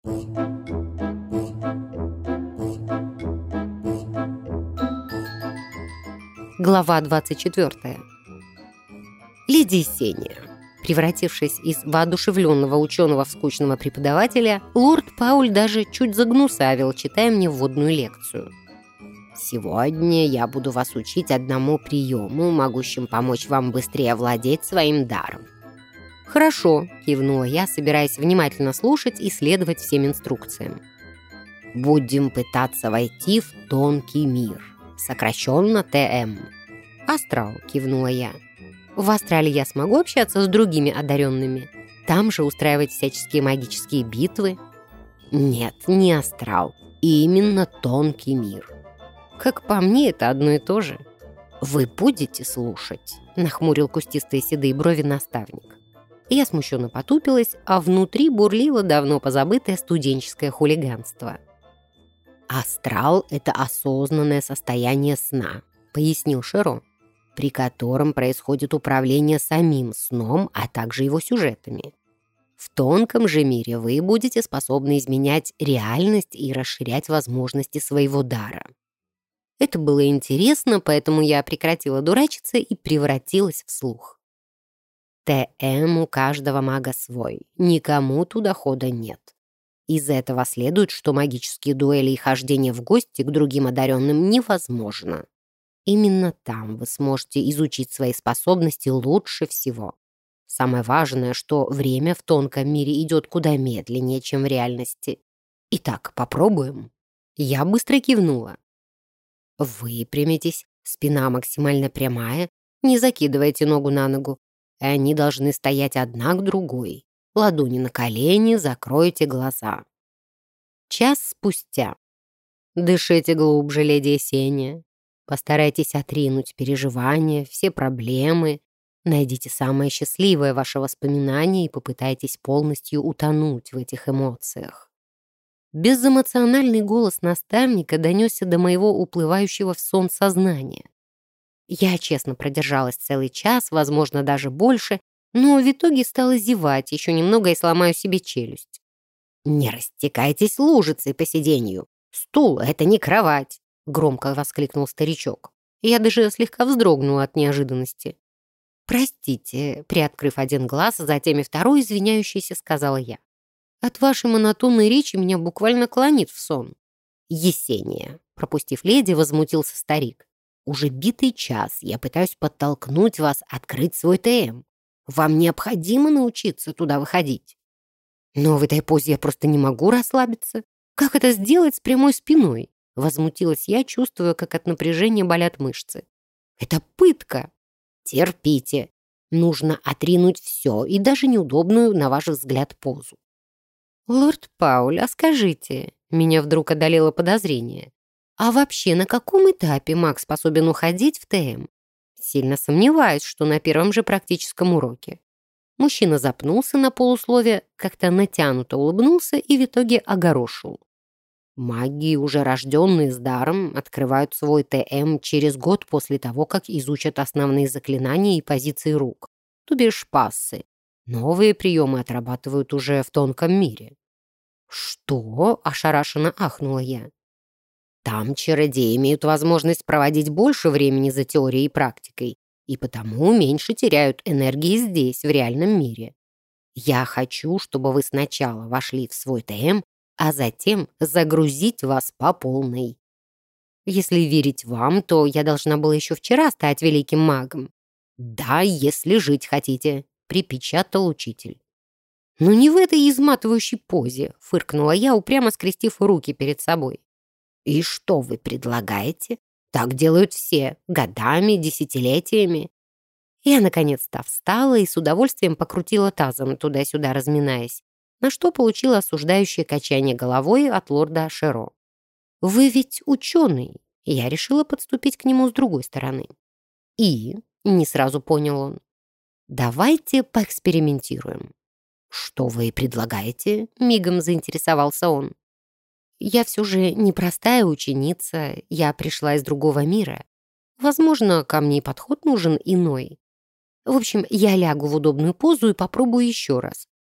Глава 24. Леди Сения. Превратившись из воодушевленного ученого в скучного преподавателя, лорд Пауль даже чуть загнусавил, читая мне вводную лекцию. «Сегодня я буду вас учить одному приему, могущим помочь вам быстрее овладеть своим даром». «Хорошо», — кивнула я, собираясь внимательно слушать и следовать всем инструкциям. «Будем пытаться войти в тонкий мир, сокращенно ТМ». «Астрал», — кивнула я. «В астрале я смогу общаться с другими одаренными? Там же устраивать всяческие магические битвы?» «Нет, не астрал, именно тонкий мир». «Как по мне, это одно и то же». «Вы будете слушать?» — нахмурил кустистые седые брови наставник. Я смущенно потупилась, а внутри бурлило давно позабытое студенческое хулиганство. «Астрал — это осознанное состояние сна», — пояснил Шеро, «при котором происходит управление самим сном, а также его сюжетами. В тонком же мире вы будете способны изменять реальность и расширять возможности своего дара». Это было интересно, поэтому я прекратила дурачиться и превратилась в слух. ТМ у каждого мага свой, никому туда хода нет. Из этого следует, что магические дуэли и хождение в гости к другим одаренным невозможно. Именно там вы сможете изучить свои способности лучше всего. Самое важное, что время в тонком мире идет куда медленнее, чем в реальности. Итак, попробуем. Я быстро кивнула. Выпрямитесь, спина максимально прямая, не закидывайте ногу на ногу. Они должны стоять одна к другой. Ладони на колени, закройте глаза. Час спустя. Дышите глубже, леди Сения. Постарайтесь отринуть переживания, все проблемы. Найдите самое счастливое ваше воспоминание и попытайтесь полностью утонуть в этих эмоциях. Безэмоциональный голос наставника донесся до моего уплывающего в сон сознания. Я честно продержалась целый час, возможно, даже больше, но в итоге стала зевать, еще немного и сломаю себе челюсть. «Не растекайтесь лужицей по сиденью! Стул — это не кровать!» — громко воскликнул старичок. Я даже слегка вздрогнула от неожиданности. «Простите», — приоткрыв один глаз, затем и второй, извиняющийся, сказала я. «От вашей монотонной речи меня буквально клонит в сон». «Есения», — пропустив леди, возмутился старик. «Уже битый час я пытаюсь подтолкнуть вас открыть свой ТМ. Вам необходимо научиться туда выходить». «Но в этой позе я просто не могу расслабиться. Как это сделать с прямой спиной?» Возмутилась я, чувствуя, как от напряжения болят мышцы. «Это пытка!» «Терпите. Нужно отринуть все и даже неудобную, на ваш взгляд, позу». «Лорд Пауль, а скажите...» Меня вдруг одолело подозрение. «А вообще, на каком этапе маг способен уходить в ТМ? Сильно сомневаюсь, что на первом же практическом уроке». Мужчина запнулся на полуслове, как-то натянуто улыбнулся и в итоге огорошил. «Маги, уже рожденные с даром, открывают свой ТМ через год после того, как изучат основные заклинания и позиции рук, то бишь пассы. Новые приемы отрабатывают уже в тонком мире». «Что?» — ошарашенно ахнула я. «Там чародеи имеют возможность проводить больше времени за теорией и практикой, и потому меньше теряют энергии здесь, в реальном мире. Я хочу, чтобы вы сначала вошли в свой ТМ, а затем загрузить вас по полной. Если верить вам, то я должна была еще вчера стать великим магом». «Да, если жить хотите», — припечатал учитель. «Но не в этой изматывающей позе», — фыркнула я, упрямо скрестив руки перед собой. «И что вы предлагаете? Так делают все, годами, десятилетиями». Я наконец-то встала и с удовольствием покрутила тазом туда-сюда, разминаясь, на что получила осуждающее качание головой от лорда Шеро. «Вы ведь ученый», — я решила подступить к нему с другой стороны. «И?» — не сразу понял он. «Давайте поэкспериментируем». «Что вы предлагаете?» — мигом заинтересовался он. «Я все же непростая ученица, я пришла из другого мира. Возможно, ко мне и подход нужен иной. В общем, я лягу в удобную позу и попробую еще раз.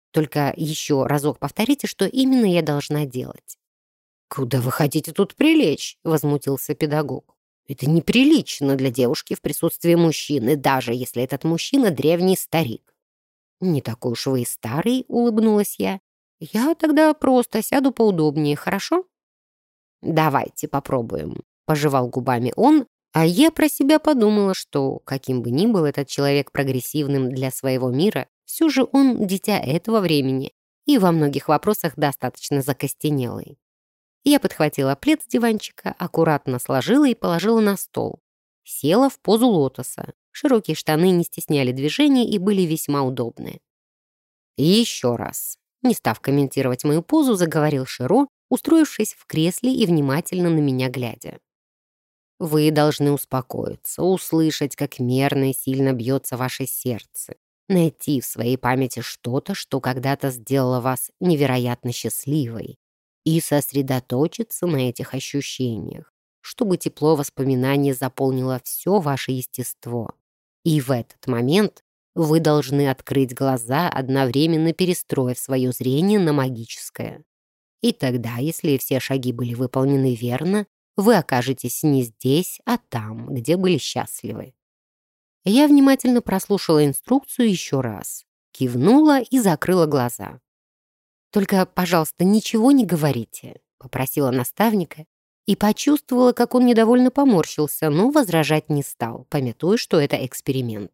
Только еще разок повторите, что именно я должна делать». «Куда вы хотите тут прилечь?» — возмутился педагог. «Это неприлично для девушки в присутствии мужчины, даже если этот мужчина древний старик». «Не такой уж вы и старый», — улыбнулась я. «Я тогда просто сяду поудобнее, хорошо?» «Давайте попробуем», — пожевал губами он, а я про себя подумала, что, каким бы ни был этот человек прогрессивным для своего мира, все же он дитя этого времени и во многих вопросах достаточно закостенелый. Я подхватила плед с диванчика, аккуратно сложила и положила на стол. Села в позу лотоса. Широкие штаны не стесняли движения и были весьма удобны. И еще раз, не став комментировать мою позу, заговорил Широ, устроившись в кресле и внимательно на меня глядя. «Вы должны успокоиться, услышать, как мерно и сильно бьется ваше сердце, найти в своей памяти что-то, что когда-то сделало вас невероятно счастливой, и сосредоточиться на этих ощущениях, чтобы тепло воспоминаний заполнило все ваше естество. И в этот момент вы должны открыть глаза, одновременно перестроив свое зрение на магическое. И тогда, если все шаги были выполнены верно, вы окажетесь не здесь, а там, где были счастливы». Я внимательно прослушала инструкцию еще раз, кивнула и закрыла глаза. «Только, пожалуйста, ничего не говорите», — попросила наставника и почувствовала, как он недовольно поморщился, но возражать не стал, памятуя, что это эксперимент.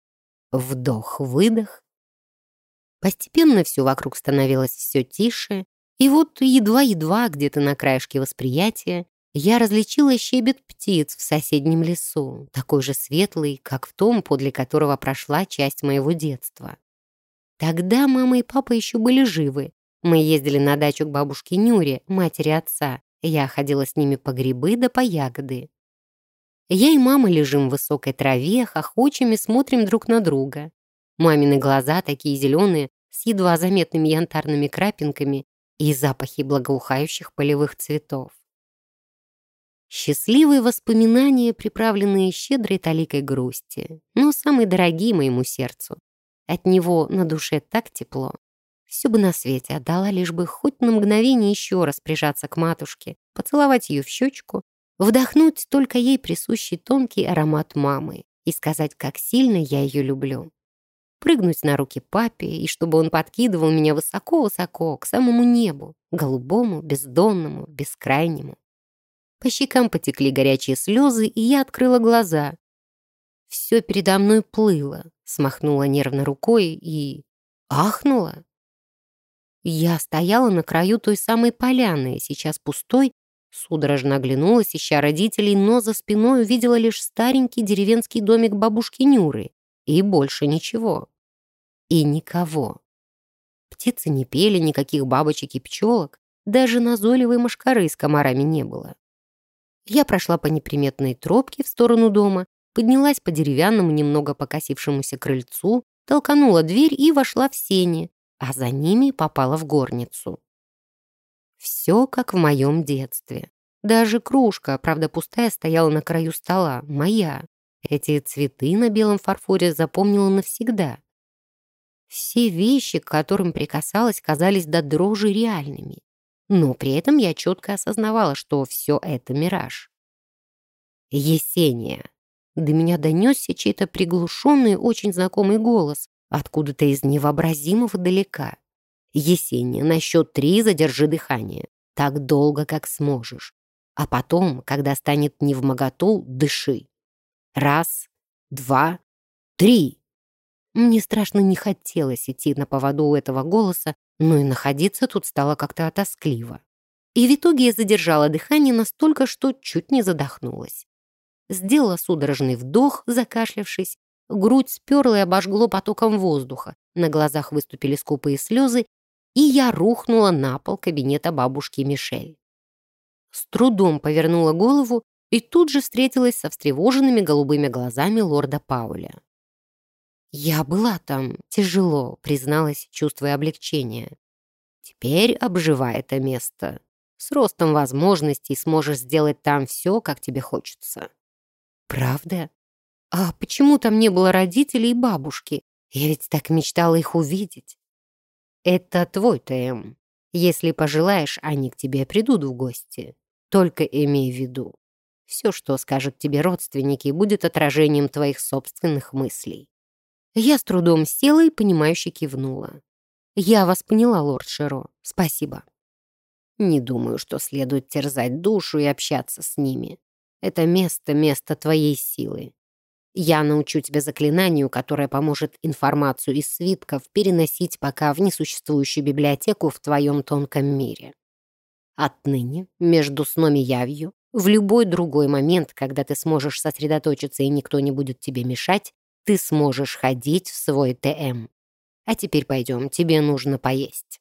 Вдох-выдох. Постепенно все вокруг становилось все тише, и вот едва-едва где-то на краешке восприятия я различила щебет птиц в соседнем лесу, такой же светлый, как в том, подле которого прошла часть моего детства. Тогда мама и папа еще были живы. Мы ездили на дачу к бабушке Нюре, матери отца. Я ходила с ними по грибы да по ягоды. Я и мама лежим в высокой траве, хохочем и смотрим друг на друга. Мамины глаза такие зеленые, с едва заметными янтарными крапинками и запахи благоухающих полевых цветов. Счастливые воспоминания, приправленные щедрой таликой грусти, но самые дорогие моему сердцу. От него на душе так тепло. Все бы на свете отдала, лишь бы хоть на мгновение еще раз прижаться к матушке, поцеловать ее в щечку, вдохнуть только ей присущий тонкий аромат мамы и сказать, как сильно я ее люблю. Прыгнуть на руки папе, и чтобы он подкидывал меня высоко-высоко, к самому небу, голубому, бездонному, бескрайнему. По щекам потекли горячие слезы, и я открыла глаза. Все передо мной плыло, смахнула нервно рукой и ахнула. Я стояла на краю той самой поляны, сейчас пустой, судорожно оглянулась, ища родителей, но за спиной увидела лишь старенький деревенский домик бабушки Нюры, и больше ничего. И никого. Птицы не пели, никаких бабочек и пчелок, даже назойливой мошкары с комарами не было. Я прошла по неприметной тропке в сторону дома, поднялась по деревянному, немного покосившемуся крыльцу, толканула дверь и вошла в сени, а за ними попала в горницу. Все как в моем детстве. Даже кружка, правда пустая, стояла на краю стола, моя. Эти цветы на белом фарфоре запомнила навсегда. Все вещи, к которым прикасалась, казались до дрожи реальными. Но при этом я четко осознавала, что все это мираж. «Есения!» До меня донесся чей-то приглушенный, очень знакомый голос, откуда-то из невообразимого далека. «Есения, на счет 3 задержи дыхание. Так долго, как сможешь. А потом, когда станет невмоготу, дыши. 1, 2, 3». Мне страшно не хотелось идти на поводу у этого голоса, но и находиться тут стало как-то тоскливо. И в итоге я задержала дыхание настолько, что чуть не задохнулась. Сделала судорожный вдох, закашлявшись, грудь сперла и обожгло потоком воздуха, на глазах выступили скупые слезы, и я рухнула на пол кабинета бабушки Мишель. С трудом повернула голову и тут же встретилась со встревоженными голубыми глазами лорда Пауля. «Я была там, тяжело», — призналась, чувствуя облегчение. «Теперь обживай это место. С ростом возможностей сможешь сделать там все, как тебе хочется». «Правда? А почему там не было родителей и бабушки? Я ведь так мечтала их увидеть». Это твой ТМ. Если пожелаешь, они к тебе придут в гости. Только имей в виду, все, что скажут тебе родственники, будет отражением твоих собственных мыслей. Я с трудом села и, понимающе кивнула. Я вас поняла, лорд Широ. Спасибо. Не думаю, что следует терзать душу и общаться с ними. Это место твоей силы. Я научу тебя заклинанию, которое поможет информацию из свитков переносить пока в несуществующую библиотеку в твоем тонком мире. Отныне, между сном и явью, в любой другой момент, когда ты сможешь сосредоточиться и никто не будет тебе мешать, ты сможешь ходить в свой ТМ. А теперь пойдем, тебе нужно поесть.